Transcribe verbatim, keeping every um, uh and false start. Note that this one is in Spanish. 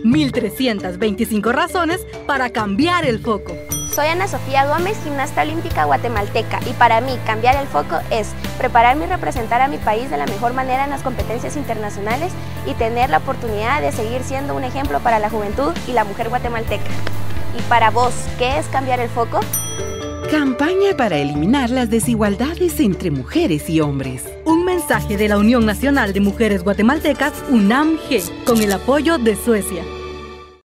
mil trescientas veinticinco razones para cambiar el foco. Soy Ana Sofía Gómez, gimnasta olímpica guatemalteca, y para mí cambiar el foco es prepararme y representar a mi país de la mejor manera en las competencias internacionales y tener la oportunidad de seguir siendo un ejemplo para la juventud y la mujer guatemalteca. Y para vos, ¿qué es cambiar el foco? Campaña para eliminar las desigualdades entre mujeres y hombres. Un mensaje de la Unión Nacional de Mujeres Guatemaltecas, UNAM-G, con el apoyo de Suecia.